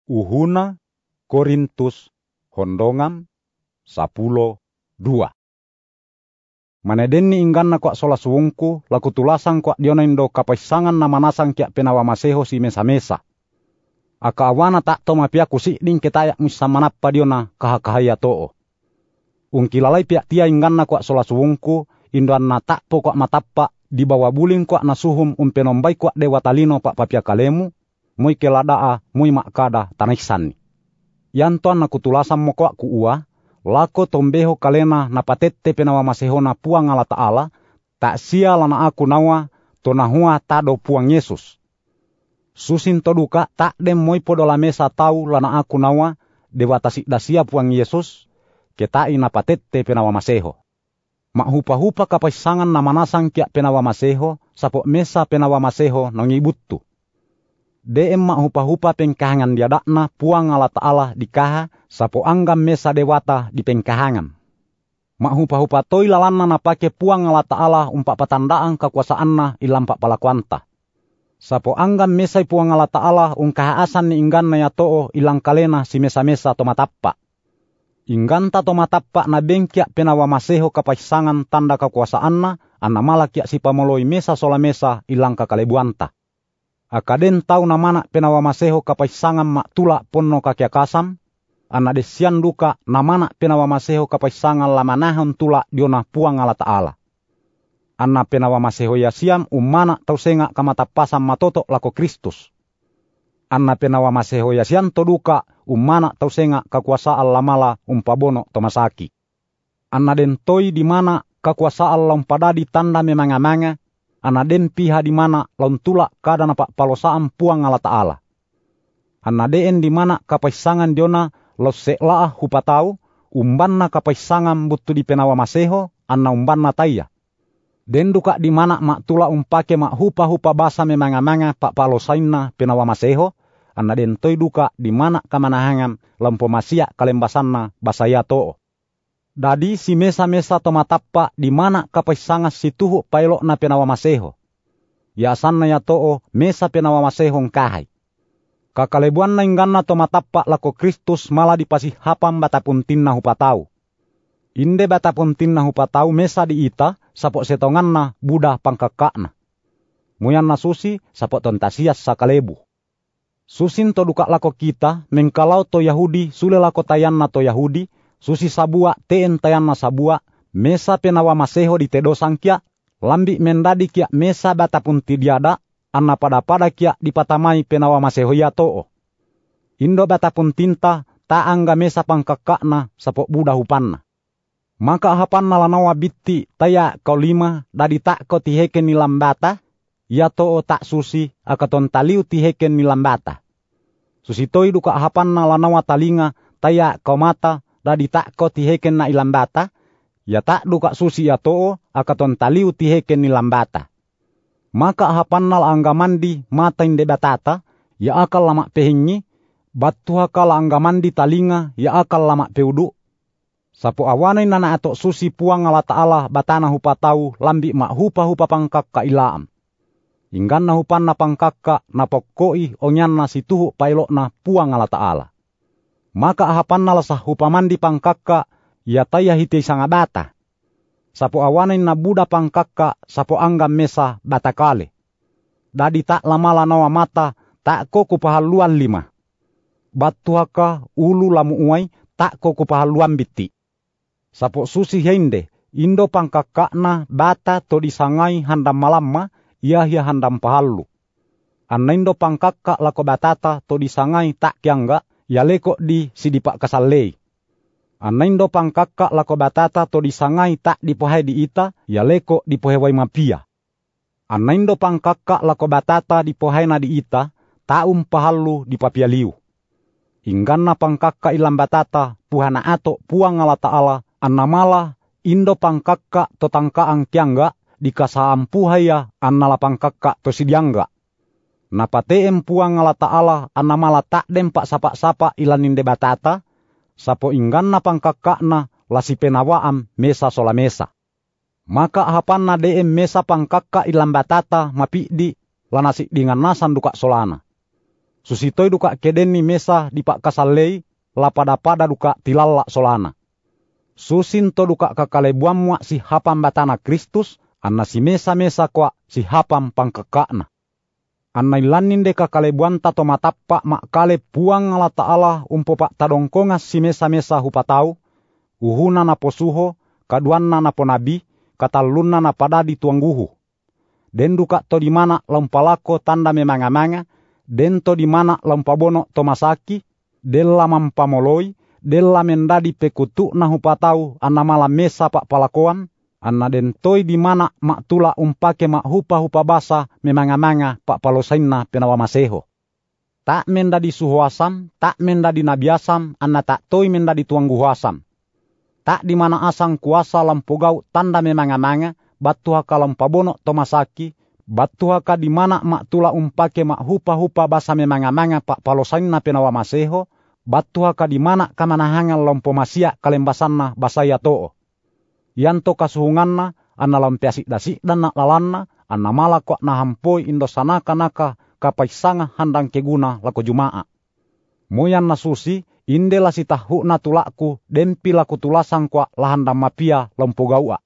Uhuna Korintus hondongan 10:2. Manedeni ingganna kwa sola suungku laku tulasang kwa diona indo kapaisangan na manasang kia penawa maseho si mesa-mesa. Aka awana tak to mapia kusiding ketaya misa manappa diona kahakahaya too. Ungkilalai pia tia ingganna kwa sola suungku indo anna tak po kwa matappa di bawah buling kwa nasuhum umpenombai kwa dewa talino pak papia kalemu mui keladaa mui makada tanaisani. Yantoan na kutulasan mo kwa kuua lako tombeho kalena na patette penawa masehona puang ala Ta'ala tak sia lana aku nawa tonahua tado puang Yesus. Susin toduka tak dem moi podola mesa tau lana aku nawa dewa tasik dasia puang Yesus ketai na patette penawa maseho. Makhupa-hupa kapaisangan na manasang kia penawa maseho sapok mesa penawa maseho nangibuttu. DM makhupa-hupa pengkahangan diadakna puang ala Ta'ala dikaha sapo anggam mesa dewata di pengkahangan. Makhupa-hupa toi lalanna na pake puang ala Ta'ala umpak patandaan kekuasaanna ilampak palakuanta. Sapo anggam mesa puang ala Ta'ala ungkaha asan ni ingganna ya too ilang kalena si mesa-mesa tomatappa. Ingganta tomatappa na bengkia penawa maseho kapaisangan tanda kekuasaanna anna malakia si pamoloi mesa sola mesa ilang kakalebuanta. Akaden tau namana penawa maseho kapaisangan mak tula ponno kakiakasam, anna desian duka namana penawa maseho kapaisangan lamanahon tula diona puang ala Ta'ala. Anna penawa maseho yasiam umana tau senga kamatapasan matoto lako Kristus. Anna penawa maseho yasian toduka umana tau senga kakuasaan lamala umpabono tomasaki. Anna den toi di mana kakuasaan lompadadi tanda memanga-manga, anna den piha di mana laun tula kada napak palosaan puang ala Ta'ala. Anna den di mana kapaisangan diona los seklaah hupatau umbanna kapaisangan butu di penawa maseho anna umbanna taya. Den duka di mana mak tula umpake mak hupa-hupa basa memanga-manga pak palosainna penawa maseho anna den toi duka di mana kamanahangan lampo masia kalembasanna basaya too. Dadi si mesa-mesa tomatappa di mana kapaisangan si tuhu pailok na penawa maseho. Ya sanna ya too mesa penawa maseho ngkahai. Kakalebuan na ingganna tomatappa lako Kristus malah dipasih hapam batapun tinna hupatau. Inde batapun tinna hupatau mesa di ita sapok setonganna budah pangkakakna. Muyanna susi sapok tontasias sakalebu. Susin to duka lako kita mengkalau to Yahudi sule lako tayanna to Yahudi. Susi sabua teen tayanna sabua mesa penawa maseho di tedosan kia lambi mendadi kia mesa batapun tidiada anna pada kia dipatamai penawa maseho ya too. Indo batapun tinta ta angga mesa pangkakakna sapok buda hupanna. Maka hapanna lanawa bitti taya kau 5 dadi tak ko tiheken ni lambata ya too tak susi akaton taliu tiheken ni lambata. Susi toi duka hapanna lanawa talinga taya kau mata dadi tak ko tiheken na ilambata, ya tak duka susi ya too akaton taliu tiheken ni lambata. Maka hapannal anggamandi mata inde batata, ya akal lama pehingi, batu hakal anggamandi talinga, ya akal lama peudu. Sapo awanay nana atok susi puang ala Ta'ala batana hupatau lambi mak hupa-hupa pangkak kailaam. Inggan na hupan na pangkaka na pokkoi onyan na situhu pailok na puang ala Ta'ala. Maka ahapan nalasah hupamandi pangkaka ya taya hiti sangabata. Sapo awanin na buda pangkaka sapo anggam mesa batakale. Dadi tak lamala nawa mata tak ko kupahaluan 5. Batu haka ulu lamu uai tak ko kupahaluan biti. Sapo susi hende indo pangkaka na bata to disangai handam malamma ia handam pahalu. Anna indo pangkaka lako batata to disangai tak kiangga ya leko di sidipak kasalei. Anaindo pangkaka lako batata to disangai tak dipohai di ita, ya leko dipohewai mapia. Anaindo pangkaka lako batata dipohai na di ita, taum pahalu di papialiu. Ingganna pangkaka ilam batata puhana ato puang ala Ta'ala, annamala indo pangkaka to tangkaang kiangga, dikasaam puhaya annala pangkaka to sidiangga. Napateem puang ala Ta'ala annamala tak dempak sapa-sapa ilaninde batata, sapo ingganna pangkakakna lasi penawaam mesa sola mesa. Maka hapanna deem mesa pangkaka ilan batata mapidi lanasik dengan nasan duka solana. Susitoi duka kedeni mesa di pak kasalei, lapada-pada duka tilalla solana. Susinto duka kakalebuan mua si hapam batana Kristus, anna si mesa-mesa kwa si hapam pangkekakna. Anna ilanin de kakalebuan tato matappa mak kale puang ala ta'ala umpo pak tadongkongas si mesa-mesa hupatau, uhuna na posuho, kaduanna na ponabi, katalunna na pada di tuangguhu. Den duka to di mana lampalako tanda memanga-manga, den to di mana lampabono to masaki, della mampamoloi, della mendadi pekutu na hupatau anna malam mesa pak palakoan, anna den toi di mana mak tula umpake mak hupa-hupa basa memanga-manga pak palosainna penawa maseho. Tak mendadi suhuasam, tak mendadi nabiasam, anna tak toi mendadi tuangguhuasam. Tak di mana asang kuasa lampogau tanda memanga-manga, batuha kalampabono to masaki, batuha ka di mana mak tula umpake mak hupa-hupa basa memanga-manga pak palosainna penawa maseho, batuha ka di mana kamanahangan lompo masia kalembasanna basaya to'o. Yanto kasuhunganna, anna lampiasik-dasik dan nak lalanna, anna mala kwa nahampoi indo sanaka-naka kapaisanga handang keguna lako jumaa. Moyan na susi, indela si tahu na tulaku, dempi laku tulasang kwa lahandang mapia lompo gaua.